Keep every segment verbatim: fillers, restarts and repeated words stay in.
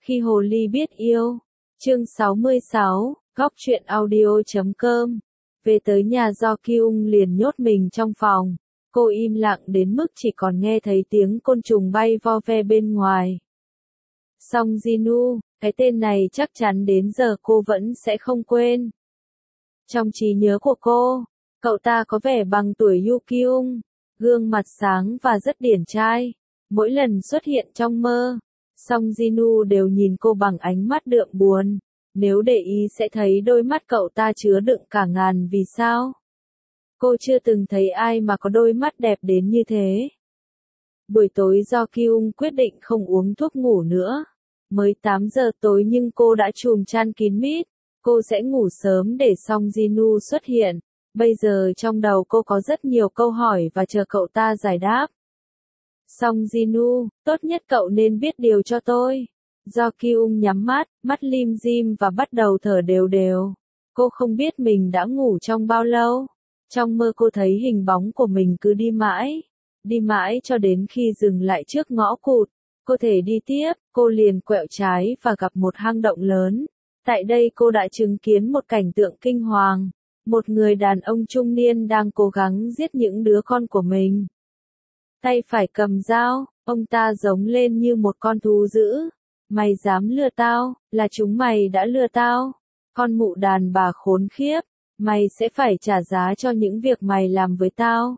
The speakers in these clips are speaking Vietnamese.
Khi hồ ly biết yêu. Chương sáu mươi sáu, góc truyện audio chấm com. Về tới nhà Do Kyung liền nhốt mình trong phòng. Cô im lặng đến mức chỉ còn nghe thấy tiếng côn trùng bay vo ve bên ngoài. Song Jinu, cái tên này chắc chắn đến giờ cô vẫn sẽ không quên. Trong trí nhớ của cô, cậu ta có vẻ bằng tuổi Yoo Kyung, gương mặt sáng và rất điển trai. Mỗi lần xuất hiện trong mơ, Song Jinu đều nhìn cô bằng ánh mắt đượm buồn. Nếu để ý sẽ thấy đôi mắt cậu ta chứa đựng cả ngàn vì sao. Cô chưa từng thấy ai mà có đôi mắt đẹp đến như thế. Buổi tối Do Kyung quyết định không uống thuốc ngủ nữa. Mới tám giờ tối nhưng cô đã chùm chăn kín mít. Cô sẽ ngủ sớm để Song Jinu xuất hiện. Bây giờ trong đầu cô có rất nhiều câu hỏi và chờ cậu ta giải đáp. Song Jinu, tốt nhất cậu nên biết điều cho tôi. Do Kyung nhắm mắt, mắt lim dim và bắt đầu thở đều đều. Cô không biết mình đã ngủ trong bao lâu. Trong mơ cô thấy hình bóng của mình cứ đi mãi. Đi mãi cho đến khi dừng lại trước ngõ cụt. Cô thể đi tiếp, cô liền quẹo trái và gặp một hang động lớn. Tại đây cô đã chứng kiến một cảnh tượng kinh hoàng. Một người đàn ông trung niên đang cố gắng giết những đứa con của mình. Tay phải cầm dao, ông ta giống lên như một con thú dữ. Mày dám lừa tao, là chúng mày đã lừa tao. Con mụ đàn bà khốn khiếp, mày sẽ phải trả giá cho những việc mày làm với tao.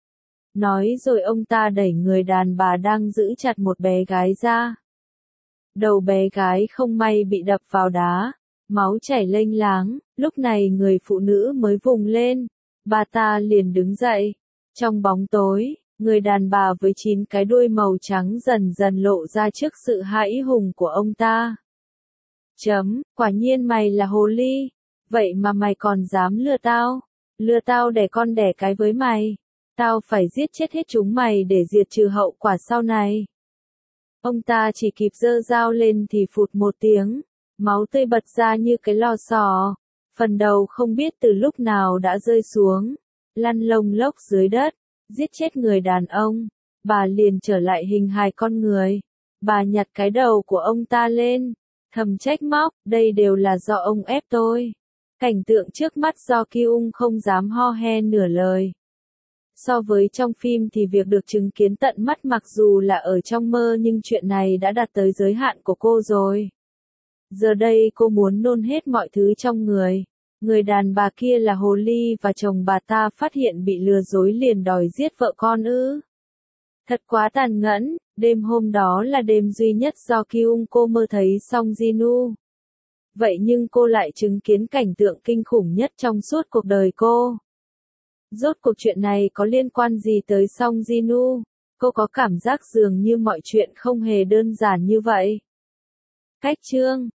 Nói rồi ông ta đẩy người đàn bà đang giữ chặt một bé gái ra. Đầu bé gái không may bị đập vào đá, máu chảy lênh láng, lúc này người phụ nữ mới vùng lên. Bà ta liền đứng dậy. Trong bóng tối, người đàn bà với chín cái đuôi màu trắng dần dần lộ ra trước sự hãi hùng của ông ta. Chấm, quả nhiên mày là hồ ly. Vậy mà mày còn dám lừa tao. Lừa tao đẻ con đẻ cái với mày. Tao phải giết chết hết chúng mày để diệt trừ hậu quả sau này. Ông ta chỉ kịp giơ dao lên thì phụt một tiếng. Máu tươi bật ra như cái lò xo. Phần đầu không biết từ lúc nào đã rơi xuống. Lăn lông lốc dưới đất. Giết chết người đàn ông, bà liền trở lại hình hài con người. Bà nhặt cái đầu của ông ta lên, thầm trách móc, đây đều là do ông ép tôi. Cảnh tượng trước mắt Do Kyung không dám ho he nửa lời. So với trong phim thì việc được chứng kiến tận mắt mặc dù là ở trong mơ nhưng chuyện này đã đạt tới giới hạn của cô rồi. Giờ đây cô muốn nôn hết mọi thứ trong người. Người đàn bà kia là hồ ly và chồng bà ta phát hiện bị lừa dối liền đòi giết vợ con ư. Thật quá tàn nhẫn, đêm hôm đó là đêm duy nhất Do Kyung cô mơ thấy Song Jinu. Vậy nhưng cô lại chứng kiến cảnh tượng kinh khủng nhất trong suốt cuộc đời cô. Rốt cuộc chuyện này có liên quan gì tới Song Jinu? Cô có cảm giác dường như mọi chuyện không hề đơn giản như vậy. Cách chương